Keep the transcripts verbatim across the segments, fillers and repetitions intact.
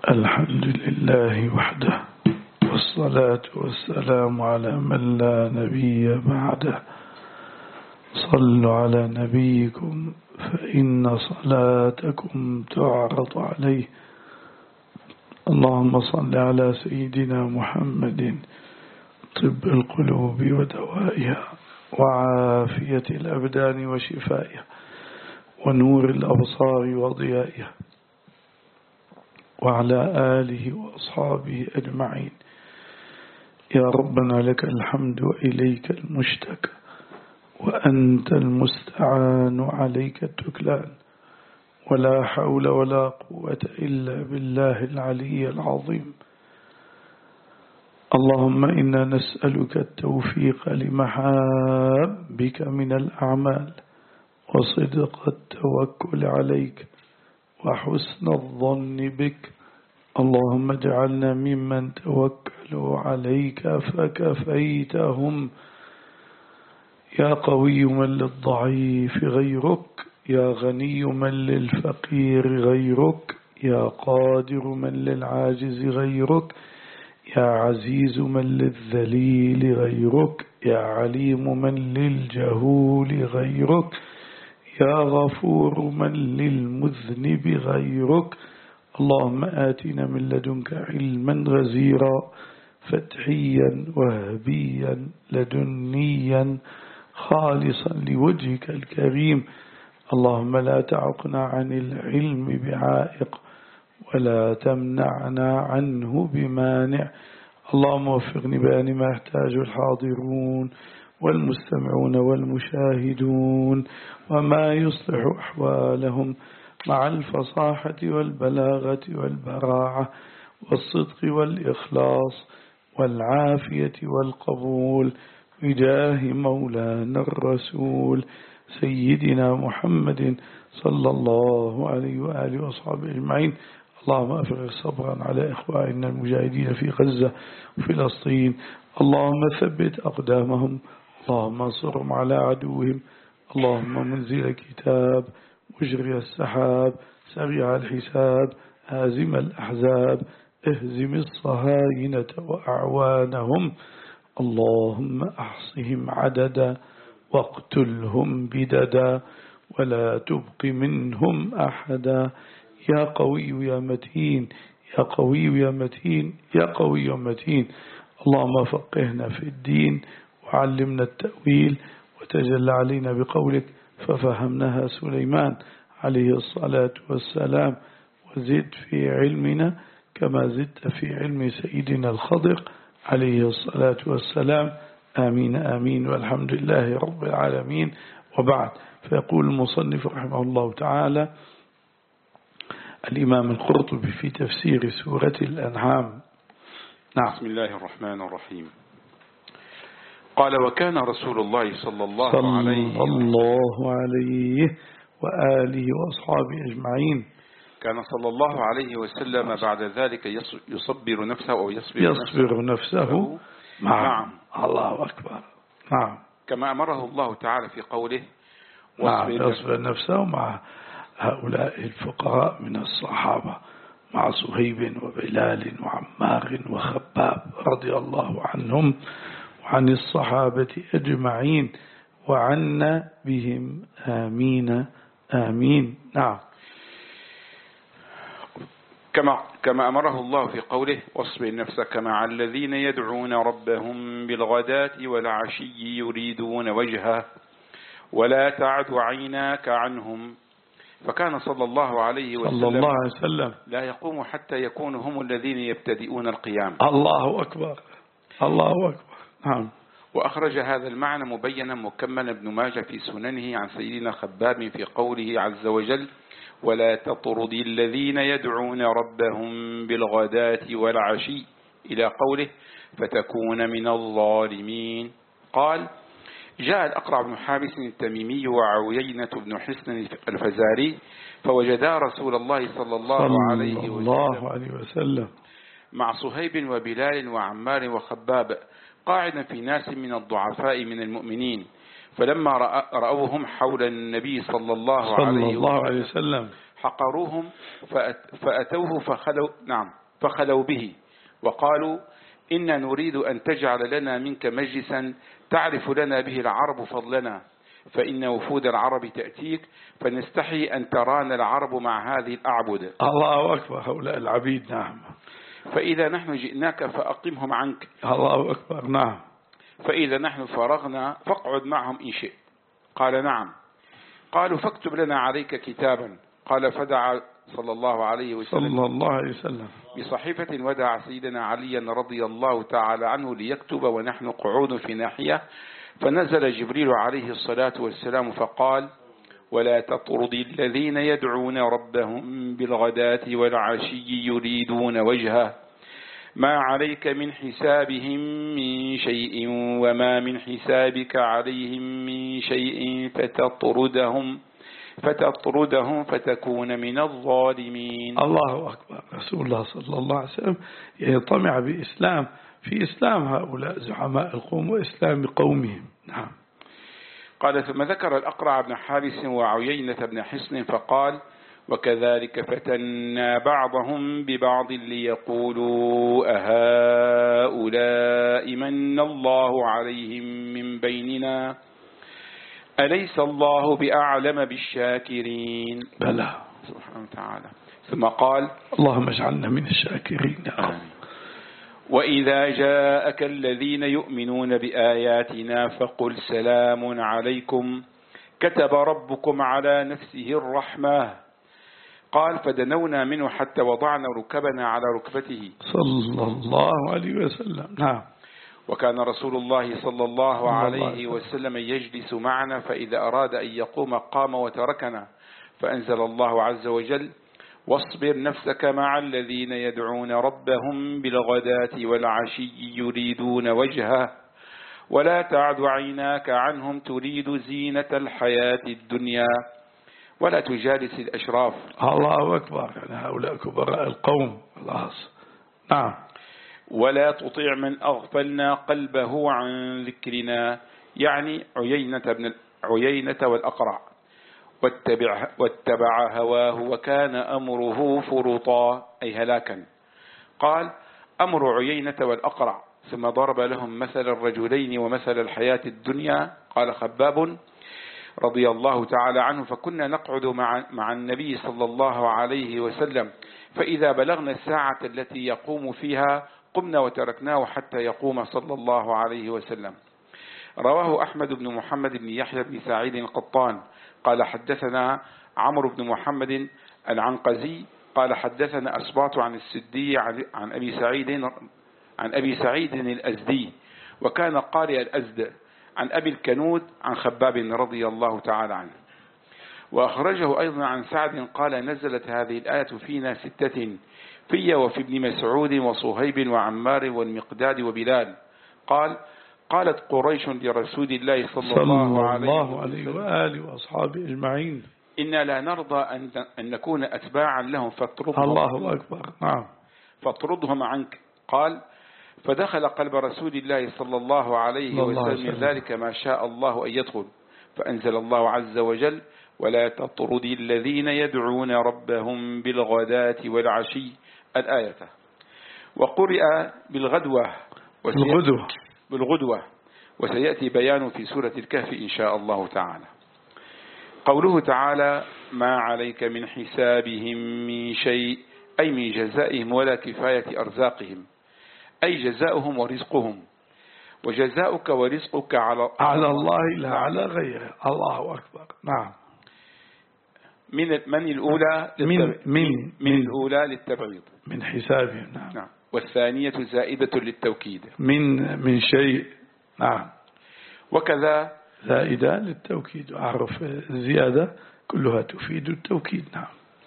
الحمد لله وحده، والصلاة والسلام على من لا نبي بعده. صلوا على نبيكم فإن صلاتكم تعرض عليه. اللهم صل على سيدنا محمد طب القلوب ودوائها، وعافية الأبدان وشفائها، ونور الأبصار وضيائها، وعلى آله وأصحابه أجمعين. يا ربنا لك الحمد وإليك المشتكى، وأنت المستعان عليك التكلان، ولا حول ولا قوة إلا بالله العلي العظيم. اللهم إنا نسألك التوفيق لمحابك من الأعمال، وصدق التوكل عليك، وحسن الظن بك. اللهم اجعلنا ممن توكلوا عليك فكفيتهم. يا قوي من للضعيف غيرك، يا غني من للفقير غيرك، يا قادر من للعاجز غيرك، يا عزيز من للذليل غيرك، يا عليم من للجهول غيرك، يا غفور من للمذنب غيرك. اللهم آتنا من لدنك علما غزيرا، فتحيا وهبيا لدنيا خالصا لوجهك الكريم. اللهم لا تعقنا عن العلم بعائق، ولا تمنعنا عنه بمانع. اللهم وفقني بأن ما يحتاج الحاضرون والمستمعون والمشاهدون، وما يصلح أحوالهم مع الفصاحة والبلاغة والبراعة والصدق والإخلاص والعافية والقبول، بجاه مولانا الرسول سيدنا محمد صلى الله عليه وآله وصحبه أجمعين. اللهم أفرغ صبرا على إخواننا المجاهدين في غزة وفلسطين. اللهم ثبت أقدامهم، اللهم انصرهم على عدوهم. اللهم منزل الكتاب، مجري السحاب، سريع الحساب، هازم الأحزاب، اهزم الصهاينة وأعوانهم. اللهم أحصهم عددا، واقتلهم بددا، ولا تبق منهم أحدا. يا قوي يا متين، يا قوي يا متين، يا قوي يا متين. اللهم فقهنا في الدين، وعلمنا التأويل، وتجلى علينا بقولك ففهمناها سليمان عليه الصلاة والسلام. وزد في علمنا كما زدت في علم سيدنا الخضر عليه الصلاة والسلام. آمين آمين، والحمد لله رب العالمين. وبعد، فيقول المصنف رحمه الله تعالى الإمام القرطبي في تفسير سورة الأنعام. نعم. بسم الله الرحمن الرحيم. قال: وكان رسول الله صلى الله صلى عليه الله عليه وآله وأصحابه أجمعين. كان صلى الله عليه وسلم بعد ذلك يصبر نفسه أو يصبر, يصبر نفسه, نفسه مع نعم. الله أكبر. نعم. كما أمره الله تعالى في قوله: نعم، يصبر نفسه مع هؤلاء الفقراء من الصحابة، مع صهيب وبلال وعمار وخباب رضي الله عنهم وعن الصحابة أجمعين، وعنا بهم آمين آمين. نعم. كما كما أمره الله في قوله: واصبر نفسك مع الذين يدعون ربهم بالغداة والعشي يريدون وجهه ولا تعد عيناك عنهم. فكان صلى الله عليه وسلم, صلى الله عليه وسلم لا يقوم حتى يكونوا هم الذين يبتدئون القيام. الله أكبر، الله أكبر. نعم. وأخرج هذا المعنى مبينا مكملا ابن ماجه في سننه عن سيدنا خباب في قوله عز وجل: ولا تطرد الذين يدعون ربهم بالغداة والعشي، إلى قوله: فتكون من الظالمين. قال: جاء الأقرع بن حابس التميمي وعوينة بن حسن الفزاري فوجدا رسول الله صلى الله صلى عليه الله عليه وسلم مع صهيب وبلال وعمار وخباب قاعدا في ناس من الضعفاء من المؤمنين، فلما رأوهم حول النبي صلى الله, صلى عليه, الله عليه وسلم حقروهم فأتوه فخلوا, نعم فخلوا به وقالوا إنا نريد أن تجعل لنا منك مجلسا تعرف لنا به العرب فضلنا، فإن وفود العرب تأتيك فنستحي أن ترانا العرب مع هذه الأعبد. الله أكبر. هؤلاء العبيد. نعم. فإذا نحن جئناك فأقمهم عنك. الله أكبر. نعم. فإذا نحن فرغنا فاقعد معهم إن شئت. قال نعم. قالوا فاكتب لنا عليك كتابا. قال فدعا صلى الله عليه وسلم صلى الله عليه وسلم بصحيفة ودعا سيدنا عليا رضي الله تعالى عنه ليكتب ونحن قعود في ناحية، فنزل جبريل عليه الصلاة والسلام فقال ولا تطرد الذين يدعون ربهم بالغداة والعشي يريدون وجهه ما عليك من حسابهم من شيء وما من حسابك عليهم من شيء فتطردهم فتطردهم فتكون من الظالمين. الله أكبر. رسول الله صلى الله عليه وسلم يطمع بإسلام في إسلام هؤلاء زعماء القوم وإسلام قومهم. نعم. قال ثم ذكر الأقرع بن حارس وعيينة بن حصن فقال وكذلك فتنا بعضهم ببعض ليقولوا أهؤلاء من الله عليهم من بيننا أليس الله بأعلم بالشاكرين. بلى سبحانه وتعالى. ثم قال اللهم اجعلنا من الشاكرين. وإذا جاءك الذين يؤمنون بآياتنا فقل سلام عليكم كتب ربكم على نفسه الرحمة. قال فدنونا منه حتى وضعنا ركبنا على ركبته صلى الله عليه وسلم. نعم. وكان رسول الله صلى الله عليه وسلم يجلس معنا فإذا أراد أن يقوم قام وتركنا، فأنزل الله عز وجل واصبر نفسك مع الذين يدعون ربهم بالغداة والعشي يريدون وجهه ولا تعد عيناك عنهم تريد زينة الحياة الدنيا ولا تجالس الأشراف. الله أكبر. يعني هؤلاء كبراء القوم. خلاص. نعم. ولا تطيع من أغفلنا قلبه عن ذكرنا، يعني عيينة بن عيينة والأقرع، واتبع, واتبع هواه وكان أمره فرطا أي هلاكا. قال أمر عيينة والأقرع ثم ضرب لهم مثل الرجلين ومثل الحياة الدنيا. قال خباب رضي الله تعالى عنه فكنا نقعد مع, مع النبي صلى الله عليه وسلم فإذا بلغنا الساعة التي يقوم فيها قمنا وتركناه حتى يقوم صلى الله عليه وسلم. رواه أحمد بن محمد بن يحيى بن سعيد القطان قال حدثنا عمرو بن محمد العنقزي قال حدثنا أسباط عن السدي عن أبي سعيد عن أبي سعيد الأزدي وكان قارئ الأزد عن أبي الكنود عن خباب رضي الله تعالى عنه. وأخرجه أيضا عن سعد قال نزلت هذه الآية فينا ستة في وفي ابن مسعود وصهيب وعمار والمقداد وبلال. قال قالت قريش لرسول الله صلى, صلى الله عليه, عليه وآله وأصحابه أجمعين إنا لا نرضى أن, أن نكون أتباعا لهم فاطردهم. الله أكبر. نعم. فاطردهم عنك. قال فدخل قلب رسول الله صلى الله عليه وسلم من ذلك ما شاء الله أن يدخل، فأنزل الله عز وجل ولا تطرد الذين يدعون ربهم بالغداة والعشي الآية. وقرئ بالغدوة بالغدوة بالغدوة وسيأتي بيان في سورة الكهف إن شاء الله تعالى. قوله تعالى ما عليك من حسابهم من شيء أي من جزائهم ولا كفاية أرزاقهم أي جزاؤهم ورزقهم، وجزاؤك ورزقك على, على الله لا على غيره. الله أكبر. نعم. من من الأولى من من, من, من الأولى للتبعيض من حسابهم. نعم. نعم. والثانية زائدة للتوكيد من من شيء. نعم. وكذا زائدة للتوكيد وأعرف الزيادة كلها تفيد التوكيد. نعم.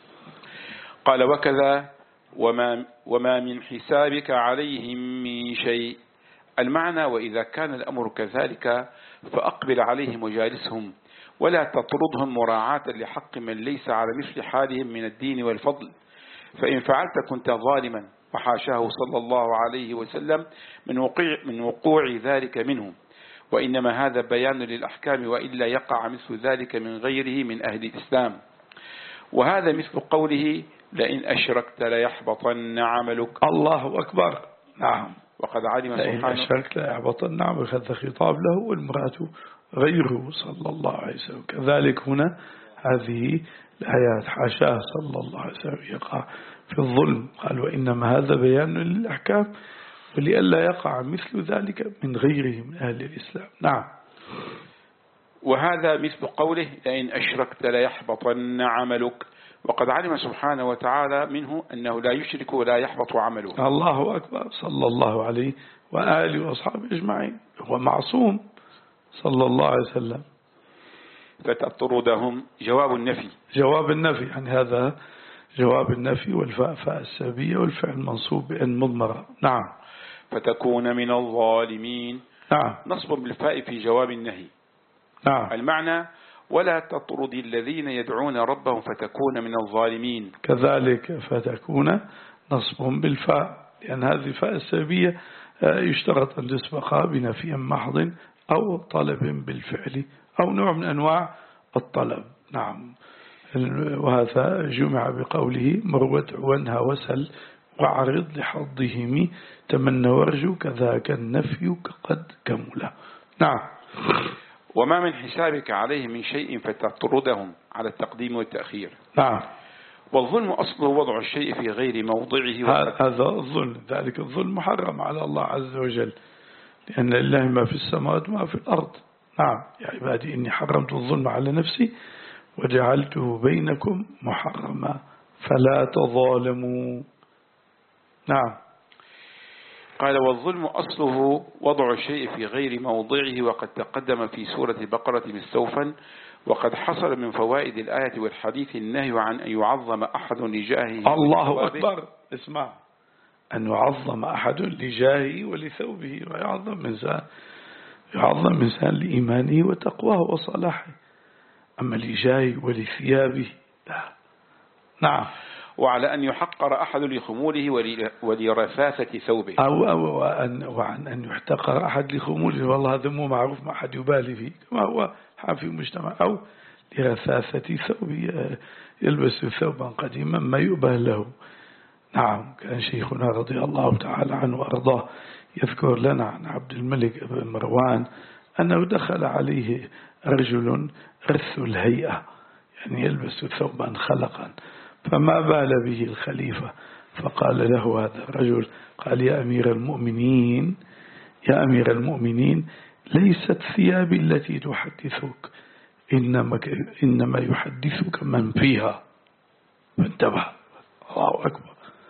قال وكذا وما, وما من حسابك عليهم من شيء. المعنى وإذا كان الأمر كذلك فأقبل عليهم وجالسهم ولا تطردهم مراعاة لحق من ليس على مثل حالهم من الدين والفضل، فإن فعلت كنت ظالما وحاشاه صلى الله عليه وسلم من وقوع, من وقوع ذلك منهم، وإنما هذا بيان للأحكام وإلا يقع مثل ذلك من غيره من أهل الإسلام. وهذا مثل قوله لئن أشركت ليحبطن عملك. الله أكبر. نعم. وقد علم لئن سبحانه أشركت ليحبطن عملك، هذا خطاب له والمرأة غيره صلى الله عليه وسلم. كذلك هنا هذه الآيات حاشاه صلى الله عليه وسلم يقع في الظلم، قال وإنما هذا بيان للأحكام ولئلا يقع مثل ذلك من غيره من أهل الإسلام. نعم. وهذا مثل قوله لئن أشركت ليحبطن عملك، وقد علم سبحانه وتعالى منه أنه لا يشرك ولا يحبط عمله. الله أكبر صلى الله عليه وآله وأصحابه أجمعين، هو معصوم صلى الله عليه وسلم. فتطردهم جواب النفي. جواب النفي يعني هذا جواب النفي، والفاء فاء السببية والفعل منصوب بأن مضمرة. نعم. فتكون من الظالمين. نعم. نصب بالفاء في جواب النهي. نعم. المعنى ولا تطرد الذين يدعون ربهم فتكون من الظالمين. كذلك فتكون نصب بالفاء، لأن هذه فاء السببية يشترط أن تسبق بنفي محض أو طلب بالفعل أو نوع من أنواع الطلب. نعم. وهذا جمع بقوله مروة وانهى وسل وعرض لحظهم تمنى وارجو كذاك النفي قد كمل. نعم. وما من حسابك عليه من شيء فتطردهم على التقديم والتأخير. نعم. والظلم أصله وضع الشيء في غير موضعه. هذا الظلم، ذلك الظلم محرم على الله عز وجل، لأن لله ما في السماوات وما في الأرض. نعم. يا عبادي إني حرمت الظلم على نفسي وجعلته بينكم محرما فلا تظالموا. نعم. قال والظلم أصله وضع الشيء في غير موضعه، وقد تقدم في سورة البقرة مستوفا. وقد حصل من فوائد الآية والحديث النهي عن أن يعظم أحد لجاهه. الله أكبر. اسمع، أن يعظم أحد لجاهه ولثوبه، ويعظم إنسان يعظم إنسان لإيمانه وتقواه وصلاحه، أما لجاهه ولثيابه لا. نعم. وعلى أن يحقر أحد لخموله ولرفافة ثوبه، أو, أو وأن وعن أن يحتقر أحد لخموله، والله هذا مو معروف، ما أحد يبالي فيه كما هو حال في المجتمع، أو لرفافة ثوبه، يلبس ثوبا قديما ما يؤبه له. نعم. كان شيخنا رضي الله تعالى عنه وأرضاه يذكر لنا عن عبد الملك بن مروان أنه دخل عليه رجل رث الهيئة، يعني يلبس ثوبا خلقا، فما بال به الخليفة، فقال له هذا الرجل، قال يا أمير المؤمنين يا أمير المؤمنين ليست ثيابي التي تحدثك، إنما, إنما يحدثك من فيها. فانتبه. الله أكبر.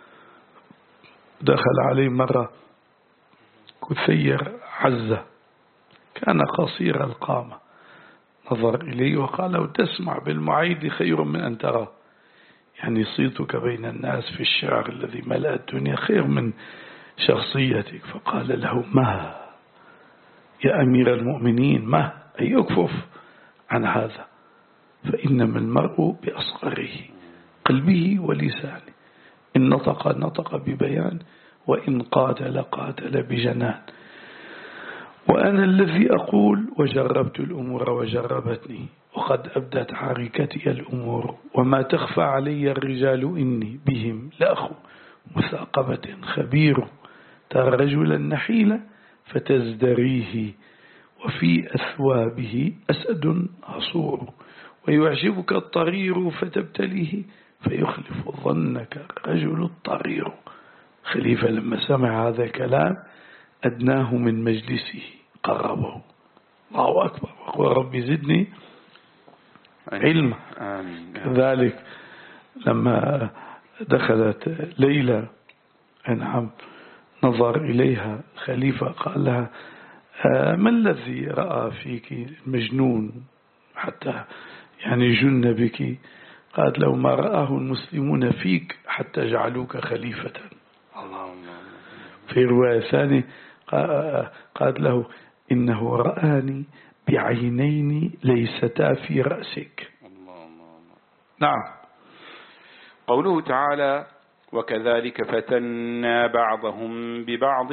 دخل عليه مرة كثير عزة، كان قصير القامة، نظر إليه وقال له تسمع بالمعيد خير من أن ترى، يعني صيتك بين الناس في الشعر الذي ملأ الدنيا خير من شخصيتك. فقال له ما يا أمير المؤمنين، ما أي أكفف عن هذا، فإنما المرء بأصغره قلبه ولسانه، إن نطق نطق ببيان، وإن قاتل قاتل بجنان، وأنا الذي أقول وجربت الأمور وجربتني، وقد أبدت حركتي الأمور، وما تخفى علي الرجال إني بهم لأخو مثاقبة خبير، ترى رجلا نحيلا فتزدريه، وفي أثوابه أسد عصور، ويعجبك الطرير فتبتليه، فيخلف ظنك رجل الطرير. خليفة لما سمع هذا الكلام أدناه من مجلسه قربه. الله أكبر. وقال ربي زدني علما. كذلك لما دخلت ليلى نعم نظر إليها خليفة، قال لها ما الذي رأى فيك المجنون حتى يعني جن بك؟ قالت لو ما رآه المسلمون فيك حتى جعلوك خليفة. الله. في رواية ثانية قالت له إنه رآني بعينين ليستا في رأسك. نعم. قوله تعالى وكذلك فتنا بعضهم ببعض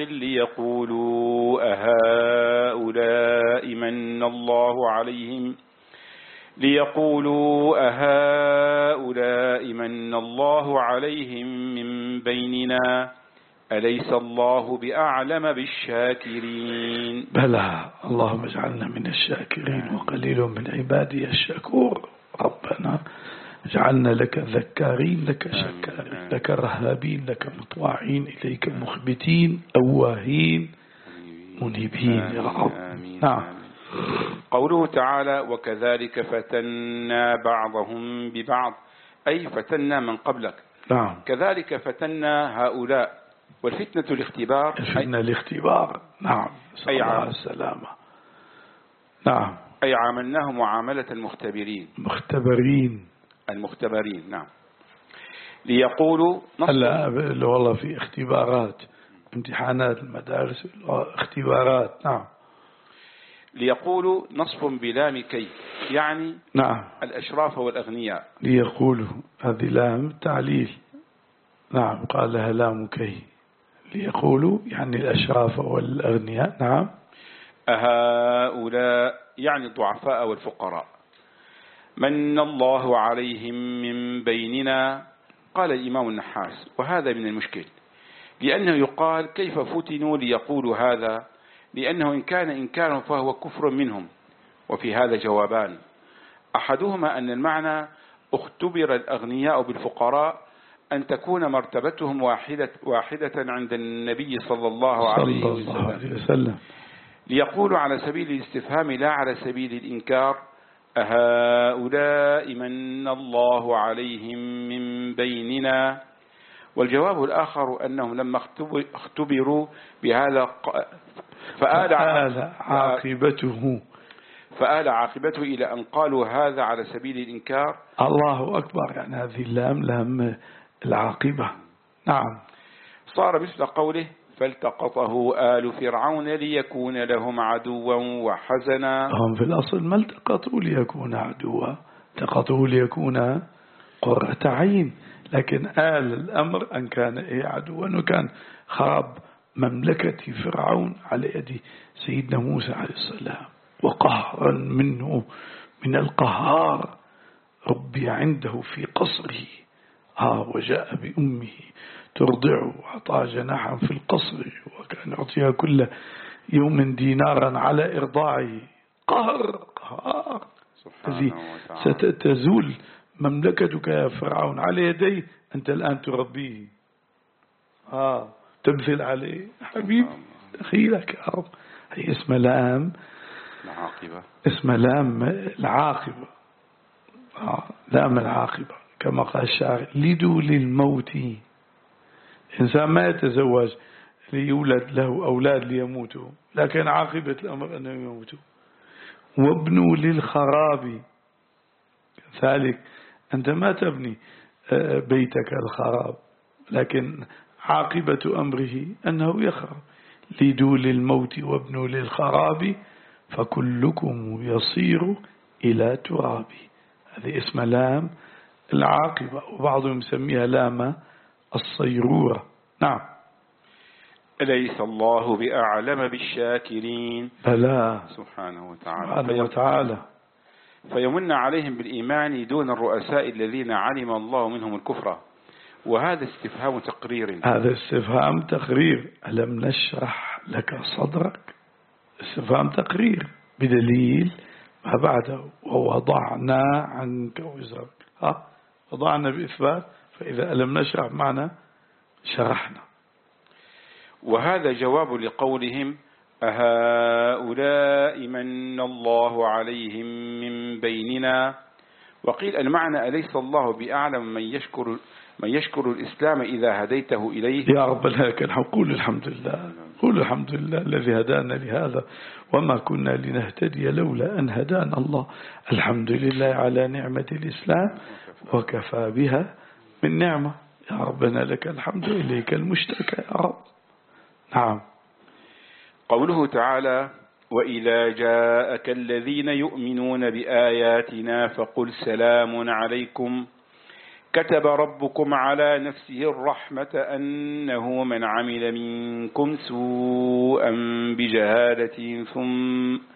ليقولوا أهؤلاء من الله عليهم ليقولوا أهؤلاء من الله عليهم من بيننا أليس الله بأعلم بالشاكرين. بلى، اللهم اجعلنا من الشاكرين، وقليل من عبادي الشكور. ربنا اجعلنا لك ذكارين، لك شكارين، لك رهابين، لك مطواعين إليك مخبتين أواهين منيبين يا رب. نعم. قوله تعالى وكذلك فتنا بعضهم ببعض، أي فتنا من قبلك. نعم. كذلك فتنا هؤلاء، والفتنة الاختبار. الفتنة الاختبار. نعم. صلى الله عليه السلامة. نعم. أي عاملناه معاملة المختبرين. مختبرين. المختبرين. نعم. ليقولوا هلا والله في اختبارات، امتحانات المدارس، اختبارات. نعم. ليقولوا نصب بلام كي، يعني نعم الأشراف والأغنياء. ليقولوا هذه لام تعليل. نعم قال لها لام كي. ليقولوا يعني الأشراف والأغنياء. نعم. أهؤلاء يعني الضعفاء والفقراء. من الله عليهم من بيننا، قال الإمام النحاس، وهذا من المشكل، لأنه يقال كيف فتنوا ليقولوا هذا، لأنه إن كان إنكارا فهو كفر منهم. وفي هذا جوابان، أحدهما أن المعنى اختبر الأغنياء بالفقراء أن تكون مرتبتهم واحدة, واحدة عند النبي صلى الله عليه وسلم، ليقولوا على سبيل الاستفهام لا على سبيل الإنكار أهؤلاء من الله عليهم من بيننا. والجواب الآخر أنهم لما اختبروا بهذا فآل عاقبته فآل عاقبته إلى أن قالوا هذا على سبيل الإنكار. الله أكبر، يعني هذه اللام لام العاقبة. نعم. صار مثل قوله فالتقطه آل فرعون ليكون لهم عدوا وحزنا. هم في الأصل ما التقطوا ليكون عدوا، التقطوا ليكون قرة عين، لكن آل الأمر أن كان إيه عدوا، وكان خراب مملكة فرعون على يد سيدنا موسى عليه السلام، وقهرا منه من القهار ربي عنده في قصره. ها وجاء بأمه ترضعه وأعطاها جناحا في القصر، وكان يعطيها كل يوم دينارا على إرضاعه. قهر قهار الذي ستزول مملكتك يا فرعون على يدي، أنت الآن تربيه. آه تمثل عليه حبيب دخيلك يا رب. هي اسم لام العاقبة، اسم لام العاقبة. آه لام العاقبة كما قال الشاعر لدوا للموت. إنسان ما يتزوج ليولد له أولاد ليموتوا، لكن عاقبة الأمر أنه يموتوا. وابنوا للخراب، ذلك أنت ما تبني بيتك الخراب، لكن عاقبة أمره أنه يخرب. لدوا للموت وابنوا للخراب فكلكم يصير إلى تراب. هذه اسم لام العاقبة، وبعضهم يسميها لام الصيرورة. نعم. أليس الله بأعلم بالشاكرين؟ بلى سبحانه وتعالى. سبحانه وتعالى. فيمن عليهم بالإيمان دون الرؤساء الذين علم الله منهم الكفر. وهذا استفهام تقرير. هذا استفهام تقرير. ألم نشرح لك صدرك؟ استفهام تقرير بدليل ما بعده ووضعنا عنك وزرك. ها وضعنا بإثبات، فإذا ألم نشرح معنا شرحنا. وهذا جواب لقولهم أهؤلاء من الله عليهم من بيننا. وقيل المعنى أليس الله بأعلم من يشكر من يشكر الإسلام إذا هديته إليه. يا رب لك الحمد. قول الحمد لله، قول الحمد لله الذي هدانا لهذا وما كنا لنهتدي لولا أن هدانا الله. الحمد لله على نعمة الإسلام وكفى بها من نعمة. يا ربنا لك الحمد، إليك المشتكى يا رب. نعم. قوله تعالى وإذا جاءك الذين يؤمنون بآياتنا فقل سلام عليكم كتب ربكم على نفسه الرحمة أنه من عمل منكم سوءا بجهالة ثم,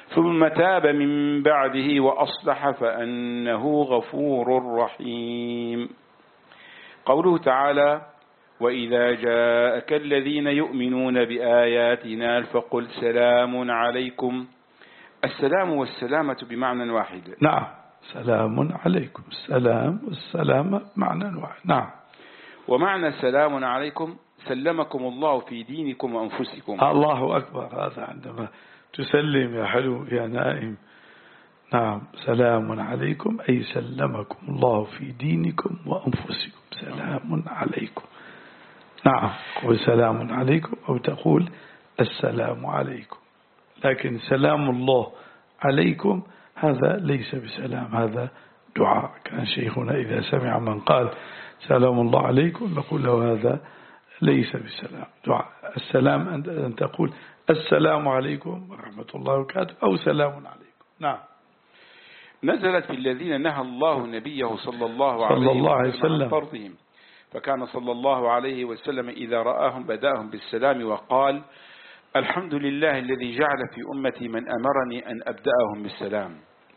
ثم تاب من بعده وأصلح فأنه غفور رحيم. قوله تعالى: وإذا جاءك الذين يؤمنون بآياتنا فقل سلام عليكم. السلام والسلامة بمعنى واحد. نعم، سلام عليكم، السلام والسلامة معنى واحد. نعم. ومعنى سلام عليكم سلمكم الله في دينكم وأنفسكم. الله أكبر، هذا عندما تسلم يا حلو يا نائم. نعم، سلام عليكم أي سلمكم الله في دينكم وأنفسكم. سلام عليكم. نعم، قل سلام عليكم أو تقول السلام عليكم. لكن سلام الله عليكم هذا ليس بسلام، هذا دعاء. كان شيخنا إذا سمع من قال سلام الله عليكم نقول له هذا ليس بسلام، دعاء. السلام أن تقول السلام عليكم ورحمة الله وبركاته أو سلام عليكم. نعم. نزلت في الذين نهى الله نبيه صلى الله صلى الله عليه وسلم عن فرضهم، فكان صلى الله عليه وسلم إذا رآهم بدأهم بالسلام وقال: الحمد لله الذي جعل في أمتي من أمرني أن أبدأهم بالسلام.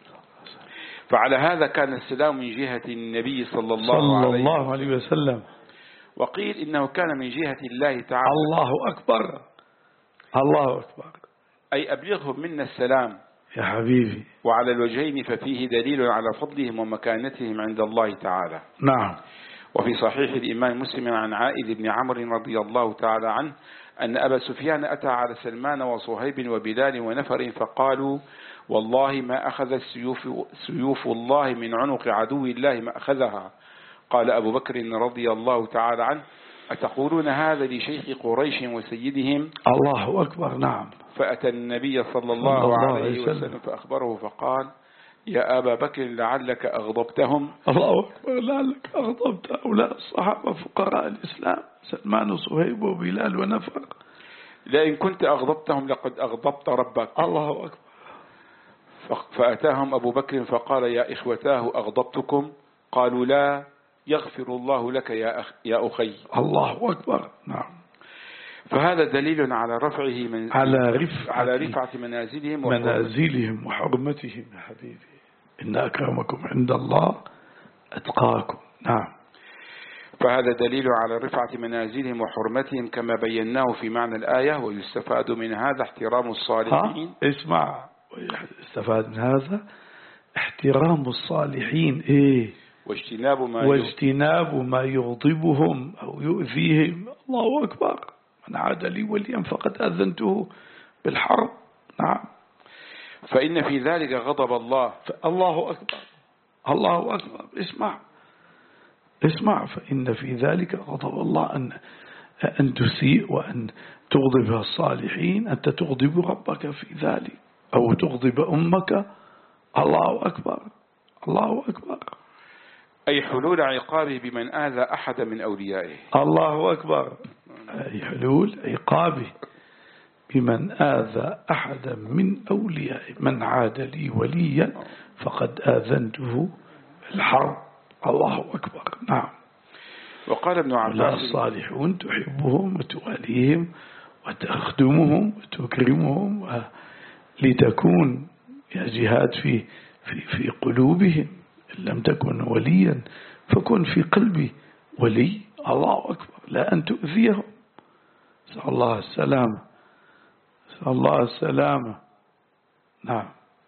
فعلى هذا كان السلام من جهة النبي صلى الله, صلى الله عليه وسلم. وقيل إنه كان من جهة الله تعالى. الله أكبر، الله أكبر، أي أبلغهم منا السلام يا حبيبي. وعلى الوجهين ففيه دليل على فضلهم ومكانتهم عند الله تعالى. نعم. وفي صحيح الإمام مسلم عن عائذ بن عمرو رضي الله تعالى عنه أن أبا سفيان أتى على سلمان وصهيب وبلال ونفر فقالوا: والله ما أخذ السيوف سيوف الله من عنق عدو الله ما أخذها. قال أبو بكر رضي الله تعالى عنه: أتقولون هذا لشيخ قريش وسيدهم؟ الله أكبر. نعم. فأتى النبي صلى الله, الله عليه وسلم فأخبره فقال: يا أبا بكر لعلك أغضبتهم. الله أكبر، لعلك أغضبت هؤلاء الصحابة فقراء الإسلام، سلمان وصهيب وبلال ونفر. لئن كنت أغضبتهم لقد أغضبت ربك. الله أكبر. فأتاهم أبو بكر فقال: يا إخوتاه أغضبتكم؟ قالوا: لا، يغفر الله لك يا أخ يا أخي. الله أكبر. نعم. فهذا دليل على رفعه من على رفعة على رفعة منازلهم منازلهم وحرمتهم. يا حبيبي، إن أكرمكم عند الله أتقاكم. نعم. فهذا دليل على رفعة منازلهم وحرمتهم كما بيناه في معنى الآية. ويستفاد من هذا احترام الصالحين. اسمع، يستفاد من هذا احترام الصالحين إيه؟ واجتناب ما واجتناب ما يغضبهم أو يؤذيهم. الله أكبر. من عاد لي وليا فقد أذنته بالحرب. نعم. فإن في ذلك غضب الله. الله أكبر، الله أكبر. اسمع اسمع فإن في ذلك غضب الله، أن أن تسيء وأن تغضب الصالحين، أنت تغضب ربك في ذلك أو تغضب أمك. الله أكبر، الله أكبر. أي حلول عقابه بمن آذى أحد من أوليائه. الله أكبر. أي حلول عقابه بمن آذى أحدا من أوليائه. من عاد لي وليا فقد آذنته بالحرب. الله أكبر. نعم. وقال ابن عباس: الصالحون تحبهم وتواليهم وتخدمهم وتكرمهم لتكون يا جهاد في في في قلوبهم. إن لم تكن وليا فكن في قلبي ولي. الله أكبر. لا أن تؤذيهم. نسأل الله السلامة، نسأل الله السلامة. نعم.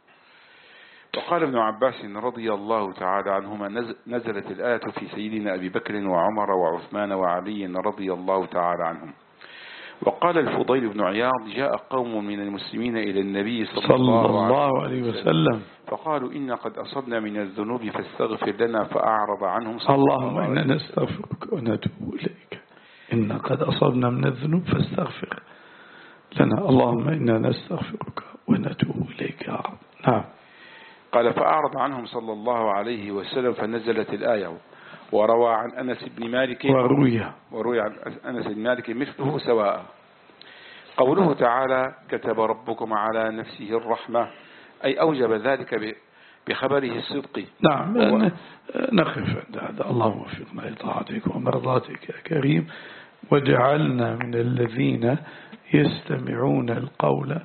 وقال ابن عباس رضي الله تعالى عنهما: نزلت الآية في سيدنا أبي بكر وعمر وعثمان وعلي رضي الله تعالى عنهم. وقال الفضيل بن عياض: جاء قوم من المسلمين إلى النبي صلى, صلى الله, الله عليه وسلم فقالوا: إن قد أصبنا من الذنوب فاستغفر لنا، فأعرض عنهم صلى اللهم إنا نستغفرك ونتوب إليك. إن قد أصبنا من الذنوب فاستغفر لنا. اللهم إنا نستغفرك ونتوب إليك يا رب. نعم. قال: فأعرض عنهم صلى الله عليه وسلم فنزلت الآية. وروى عن أنس بن مالك وروي وروي عن أنس بن مالك مثله سواء. قوله تعالى: كتب ربكم على نفسه الرحمة، أي أوجب ذلك بخبره الصدق. نعم. نقف عند هذا. اللهم وفقنا لطاعتك ومرضاتك يا كريم، واجعلنا من الذين يستمعون القول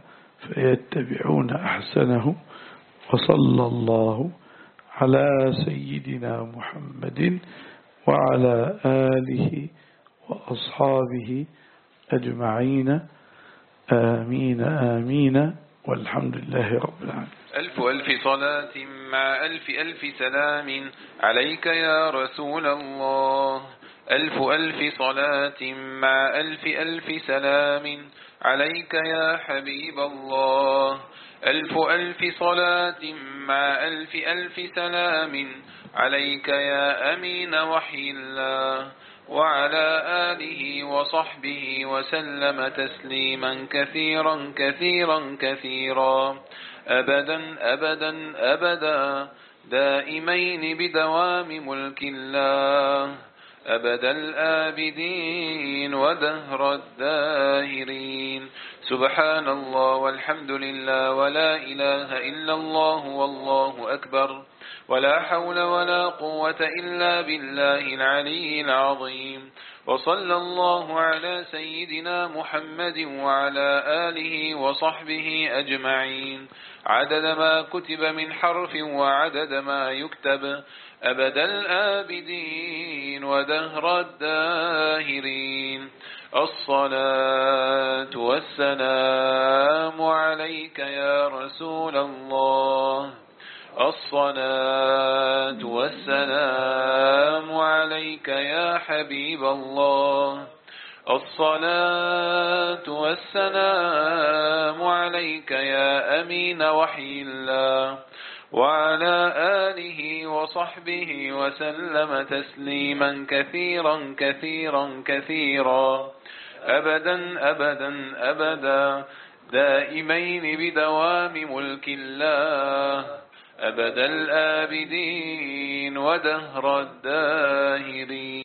فيتبعون أحسنه. وصلى الله على سيدنا محمد وعلى آله وأصحابه أجمعين. آمين آمين والحمد لله رب العالمين. ألف ألف صلاة مع ألف ألف سلام عليك يا رسول الله. ألف ألف صلاة مع ألف ألف سلام عليك يا حبيب الله. ألف ألف صلاة مع ألف ألف سلام عليك يا أمين وحي الله، وعلى آله وصحبه وسلم تسليما كثيرا كثيرا كثيرا أبدا أبدا أبدا دائمين بدوام ملك الله أبد الآبدين ودهر الداهرين. سبحان الله والحمد لله ولا إله إلا الله والله أكبر ولا حول ولا قوة إلا بالله العلي العظيم. وصلى الله على سيدنا محمد وعلى آله وصحبه أجمعين عدد ما كتب من حرف وعدد ما يكتب أبد الآبدين ودهر الداهرين. الصلاة والسلام عليك يا رسول الله. الصلاة والسلام عليك يا حبيب الله. الصلاة والسلام عليك يا أمين وحي الله، وعلى آله وصحبه وسلم تسليما كثيرا كثيرا كثيرا أبدا أبدا أبدا دائمين بدوام ملك الله أبد الآبدين ودهر الداهرين.